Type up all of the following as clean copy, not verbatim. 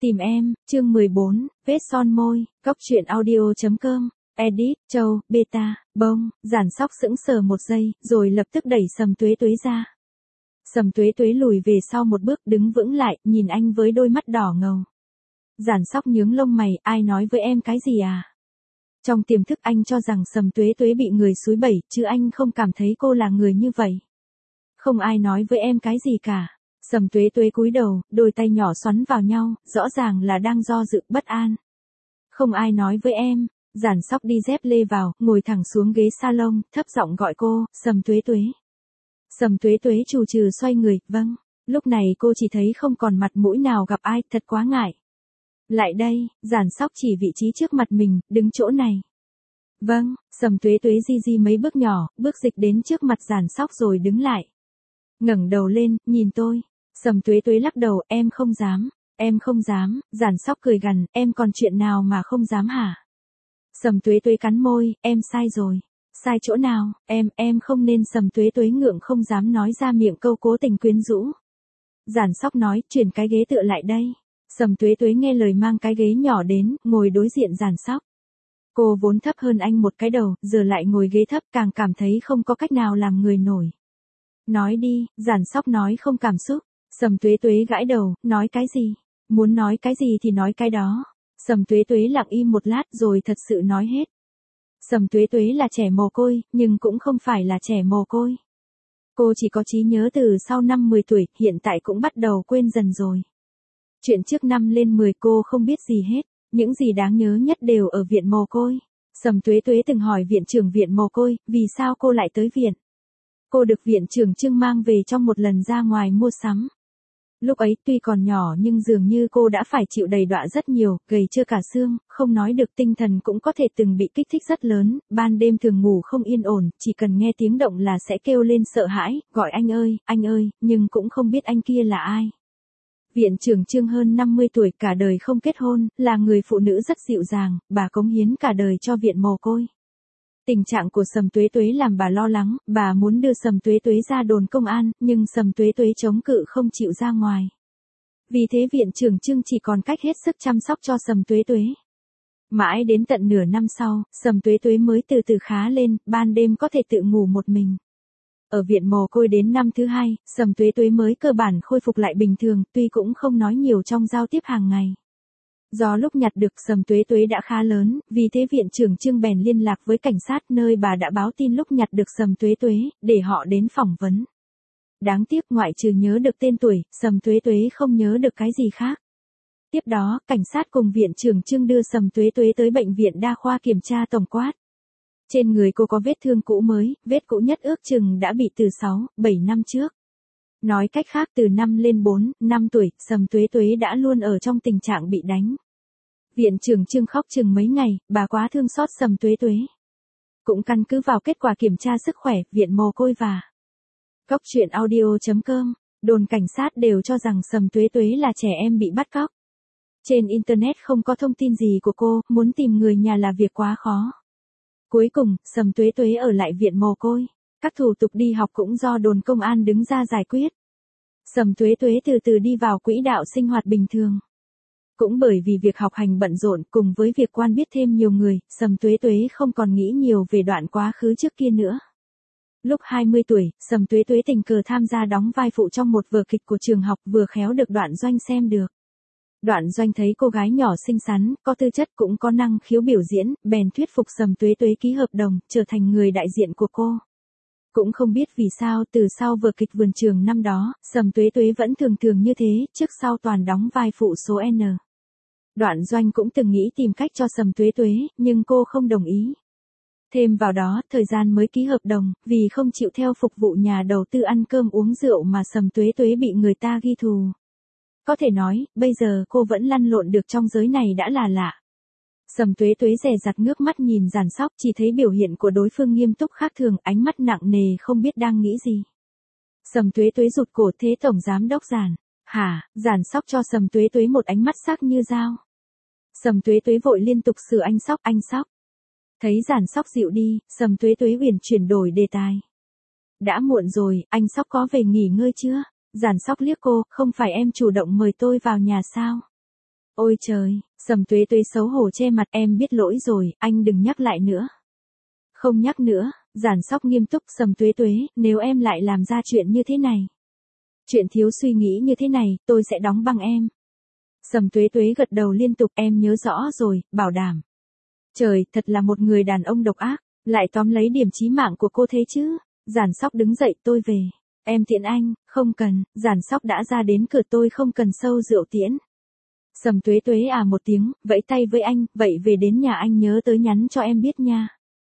Tìm em, chương 14, vết son môi, Cóc truyện audio.com, edit, Châu, beta, bông, Giản Sóc sững sờ một giây, rồi lập tức đẩy Sầm Tuế Tuế ra. Sầm Tuế Tuế lùi về sau một bước đứng vững lại, nhìn anh với đôi mắt đỏ ngầu. Giản Sóc nhướng lông mày, ai nói với em cái gì à? Trong tiềm thức anh cho rằng Sầm Tuế Tuế bị người xúi bẩy, chứ anh không cảm thấy cô là người như vậy. Không ai nói với em cái gì cả. Sầm Tuế Tuế cúi đầu, đôi tay nhỏ xoắn vào nhau, rõ ràng là đang do dự, bất an. Không ai nói với em. Giản Sóc đi dép lê vào, ngồi thẳng xuống ghế salon, thấp giọng gọi cô, Sầm Tuế Tuế. Sầm Tuế Tuế trù trừ xoay người, vâng. Lúc này cô chỉ thấy không còn mặt mũi nào gặp ai, thật quá ngại. Lại đây, Giản Sóc chỉ vị trí trước mặt mình, đứng chỗ này. Vâng, Sầm Tuế Tuế di di mấy bước nhỏ, bước dịch đến trước mặt Giản Sóc rồi đứng lại. Ngẩng đầu lên, nhìn tôi. Sầm Tuế Tuế lắc đầu, em không dám. Em không dám. Giản Sóc cười gằn, em còn chuyện nào mà không dám hả? Sầm Tuế Tuế cắn môi, em sai rồi. Sai chỗ nào? Em không nên. Sầm Tuế Tuế ngượng không dám nói ra miệng câu cố tình quyến rũ. Giản Sóc nói, chuyển cái ghế tựa lại đây. Sầm Tuế Tuế nghe lời mang cái ghế nhỏ đến, ngồi đối diện Giản Sóc. Cô vốn thấp hơn anh một cái đầu, giờ lại ngồi ghế thấp càng cảm thấy không có cách nào làm người nổi. Nói đi, Giản Sóc nói không cảm xúc. Sầm Tuế Tuế gãi đầu, nói cái gì? Muốn nói cái gì thì nói cái đó. Sầm Tuế Tuế lặng im một lát rồi thật sự nói hết. Sầm Tuế Tuế là trẻ mồ côi, nhưng cũng không phải là trẻ mồ côi. Cô chỉ có trí nhớ từ sau năm 10 tuổi, hiện tại cũng bắt đầu quên dần rồi. Chuyện trước năm lên 10 cô không biết gì hết, những gì đáng nhớ nhất đều ở viện mồ côi. Sầm Tuế Tuế từng hỏi viện trưởng viện mồ côi, vì sao cô lại tới viện? Cô được viện trưởng Trương mang về trong một lần ra ngoài mua sắm. Lúc ấy tuy còn nhỏ nhưng dường như cô đã phải chịu đầy đọa rất nhiều, gầy trơ cả xương, không nói được, tinh thần cũng có thể từng bị kích thích rất lớn, ban đêm thường ngủ không yên ổn, chỉ cần nghe tiếng động là sẽ kêu lên sợ hãi, gọi anh ơi, nhưng cũng không biết anh kia là ai. Viện trưởng Trương hơn 50 tuổi, cả đời không kết hôn, là người phụ nữ rất dịu dàng, bà cống hiến cả đời cho viện mồ côi. Tình trạng của Sầm Tuế Tuế làm bà lo lắng, bà muốn đưa Sầm Tuế Tuế ra đồn công an, nhưng Sầm Tuế Tuế chống cự không chịu ra ngoài. Vì thế viện trưởng Trương chỉ còn cách hết sức chăm sóc cho Sầm Tuế Tuế. Mãi đến tận nửa năm sau, Sầm Tuế Tuế mới từ từ khá lên, ban đêm có thể tự ngủ một mình. Ở viện mồ côi đến năm thứ 2, Sầm Tuế Tuế mới cơ bản khôi phục lại bình thường, tuy cũng không nói nhiều trong giao tiếp hàng ngày. Do lúc nhặt được Sầm Tuế Tuế đã khá lớn, vì thế viện trưởng Trương bèn liên lạc với cảnh sát nơi bà đã báo tin lúc nhặt được Sầm Tuế Tuế, để họ đến phỏng vấn. Đáng tiếc ngoại trừ nhớ được tên tuổi, Sầm Tuế Tuế không nhớ được cái gì khác. Tiếp đó, cảnh sát cùng viện trưởng Trương đưa Sầm Tuế Tuế tới bệnh viện đa khoa kiểm tra tổng quát. Trên người cô có vết thương cũ mới, vết cũ nhất ước chừng đã bị từ 6-7 năm trước. Nói cách khác từ 5 lên 4-5 tuổi, Sầm Tuế Tuế đã luôn ở trong tình trạng bị đánh. Viện trưởng Trương khóc chừng mấy ngày, bà quá thương xót Sầm Tuế Tuế. Cũng căn cứ vào kết quả kiểm tra sức khỏe, viện mồ côi và Cóc truyện audio.com, đồn cảnh sát đều cho rằng Sầm Tuế Tuế là trẻ em bị bắt cóc. Trên Internet không có thông tin gì của cô, muốn tìm người nhà là việc quá khó. Cuối cùng, Sầm Tuế Tuế ở lại viện mồ côi. Các thủ tục đi học cũng do đồn công an đứng ra giải quyết. Sầm Tuế Tuế từ từ đi vào quỹ đạo sinh hoạt bình thường. Cũng bởi vì việc học hành bận rộn cùng với việc quen biết thêm nhiều người, Sầm Tuế Tuế không còn nghĩ nhiều về đoạn quá khứ trước kia nữa. Lúc 20 tuổi, Sầm Tuế Tuế tình cờ tham gia đóng vai phụ trong một vở kịch của trường học, vừa khéo được Đoạn Doanh xem được. Đoạn Doanh thấy cô gái nhỏ xinh xắn, có tư chất cũng có năng khiếu biểu diễn, bèn thuyết phục Sầm Tuế Tuế ký hợp đồng, trở thành người đại diện của cô. Cũng không biết vì sao, từ sau vở kịch Vườn Trường năm đó, Sầm Tuế Tuế vẫn thường như thế, trước sau toàn đóng vai phụ số N. Đoạn Doanh cũng từng nghĩ tìm cách cho Sầm Tuế Tuế, nhưng cô không đồng ý. Thêm vào đó, thời gian mới ký hợp đồng, vì không chịu theo phục vụ nhà đầu tư ăn cơm uống rượu mà Sầm Tuế Tuế bị người ta ghi thù. Có thể nói, bây giờ cô vẫn lăn lộn được trong giới này đã là lạ. Sầm Tuế Tuế dè dặt ngước mắt nhìn Giản Sóc, chỉ thấy biểu hiện của đối phương nghiêm túc khác thường, ánh mắt nặng nề không biết đang nghĩ gì. Sầm Tuế Tuế rụt cổ, thế tổng giám đốc Giản. Hả? Giản Sóc cho Sầm Tuế Tuế một ánh mắt sắc như dao. Sầm Tuế Tuế vội liên tục sửa anh Sóc. Thấy Giản Sóc dịu đi, Sầm Tuế Tuế uyển chuyển đổi đề tài. Đã muộn rồi, anh Sóc có về nghỉ ngơi chưa? Giản Sóc liếc cô, không phải em chủ động mời tôi vào nhà sao? Ôi trời, Sầm Tuế Tuế xấu hổ che mặt, em biết lỗi rồi, anh đừng nhắc lại nữa. Không nhắc nữa, Giản Sóc nghiêm túc. Sầm Tuế Tuế, nếu em lại làm ra chuyện như thế này, chuyện thiếu suy nghĩ như thế này, tôi sẽ đóng băng em. Sầm Tuế Tuế gật đầu liên tục, em nhớ rõ rồi, bảo đảm. Trời, thật là một người đàn ông độc ác, lại tóm lấy điểm chí mạng của cô thế chứ. Giản Sóc đứng dậy, tôi về. Em tiễn anh, không cần, Giản Sóc đã ra đến cửa, tôi không cần sâu rượu tiễn. Sầm Tuế Tuế à một tiếng, vẫy tay với anh, vậy về đến nhà anh nhớ tới nhắn cho em biết nha.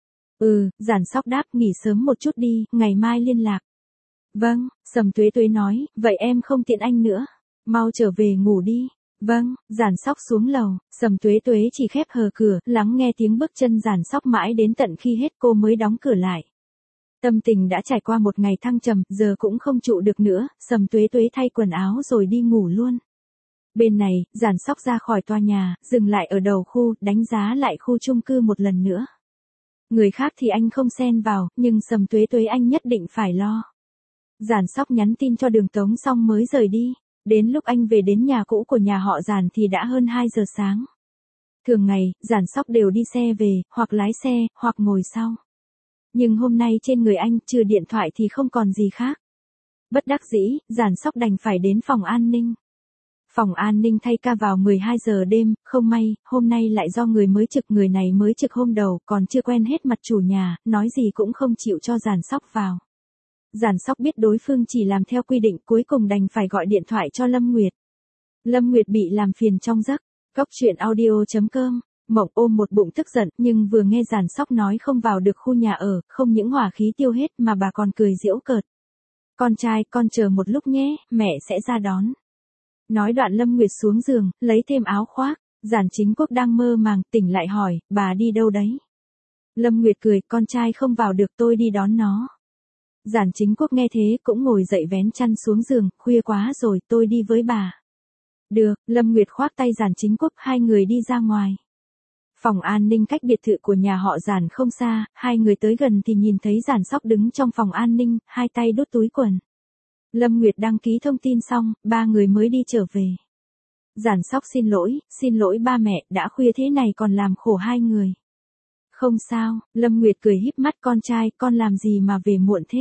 Giản Sóc đáp, nghỉ sớm một chút đi, ngày mai liên lạc. Vâng, Sầm Tuế Tuế nói, vậy em không tiện anh nữa. Mau trở về ngủ đi. Vâng, Giản Sóc xuống lầu, Sầm Tuế Tuế chỉ khép hờ cửa, lắng nghe tiếng bước chân Giản Sóc mãi đến tận khi hết cô mới đóng cửa lại. Tâm tình đã trải qua một ngày thăng trầm, giờ cũng không trụ được nữa, Sầm Tuế Tuế thay quần áo rồi đi ngủ luôn. Bên này, Giản Sóc ra khỏi tòa nhà, dừng lại ở đầu khu, đánh giá lại khu chung cư một lần nữa. Người khác thì anh không xen vào, nhưng Sầm Tuế Tuế anh nhất định phải lo. Giản Sóc nhắn tin cho Đường Tống xong mới rời đi. Đến lúc anh về đến nhà cũ của nhà họ Giản thì đã hơn 2 giờ sáng. Thường ngày, Giản Sóc đều đi xe về, hoặc lái xe, hoặc ngồi sau. Nhưng hôm nay trên người anh, trừ điện thoại thì không còn gì khác. Bất đắc dĩ, Giản Sóc đành phải đến phòng an ninh. Phòng an ninh thay ca vào 12 giờ đêm, không may, hôm nay lại do người mới trực, người này mới trực hôm đầu, còn chưa quen hết mặt chủ nhà, nói gì cũng không chịu cho Giản Sóc vào. Giản Sóc biết đối phương chỉ làm theo quy định, cuối cùng đành phải gọi điện thoại cho Lâm Nguyệt. Lâm Nguyệt bị làm phiền trong giấc. Cóc truyện audio.com. Mộng ôm một bụng tức giận, nhưng vừa nghe Giản Sóc nói không vào được khu nhà ở, không những hỏa khí tiêu hết mà bà còn cười giễu cợt. Con trai, con chờ một lúc nhé, mẹ sẽ ra đón. Nói đoạn Lâm Nguyệt xuống giường, lấy thêm áo khoác. Giản Chính Quốc đang mơ màng, tỉnh lại hỏi, bà đi đâu đấy? Lâm Nguyệt cười, con trai không vào được, tôi đi đón nó. Giản Chính Quốc nghe thế cũng ngồi dậy vén chăn xuống giường, khuya quá rồi, tôi đi với bà. Được, Lâm Nguyệt khoác tay Giản Chính Quốc, hai người đi ra ngoài. Phòng an ninh cách biệt thự của nhà họ Giản không xa, hai người tới gần thì nhìn thấy Giản Sóc đứng trong phòng an ninh, hai tay đút túi quần. Lâm Nguyệt đăng ký thông tin xong, ba người mới đi trở về. Giản Sóc xin lỗi ba mẹ, đã khuya thế này còn làm khổ hai người. Không sao, Lâm Nguyệt cười híp mắt, con trai, con làm gì mà về muộn thế?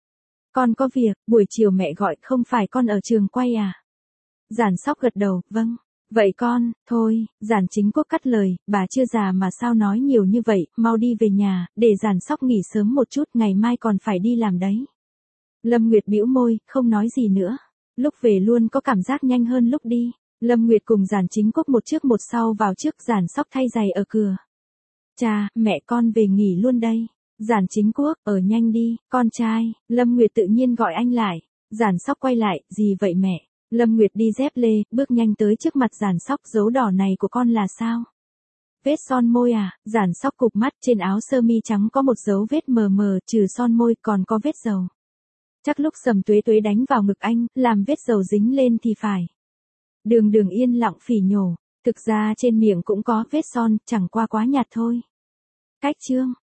Con có việc, buổi chiều mẹ gọi, không phải con ở trường quay à? Giản Sóc gật đầu, vâng. Vậy con, thôi, Giản Chính Quốc cắt lời, bà chưa già mà sao nói nhiều như vậy, mau đi về nhà, để Giản Sóc nghỉ sớm một chút, ngày mai còn phải đi làm đấy. Lâm Nguyệt bĩu môi, không nói gì nữa. Lúc về luôn có cảm giác nhanh hơn lúc đi. Lâm Nguyệt cùng Giản Chính Quốc một trước một sau vào trước, Giản Sóc thay giày ở cửa. Cha, mẹ con về nghỉ luôn đây. Giản Chính Quốc, ở nhanh đi, con trai. Lâm Nguyệt tự nhiên gọi anh lại. Giản Sóc quay lại, gì vậy mẹ? Lâm Nguyệt đi dép lê, bước nhanh tới trước mặt Giản Sóc, dấu đỏ này của con là sao? Vết son môi à? Giản Sóc cụp mắt, trên áo sơ mi trắng có một dấu vết mờ mờ, trừ son môi còn có vết dầu. Chắc lúc Sầm Tuế Tuế đánh vào ngực anh, làm vết dầu dính lên thì phải. Đường Đường yên lặng phỉ nhổ, thực ra trên miệng cũng có vết son, chẳng qua quá nhạt thôi. Cách chương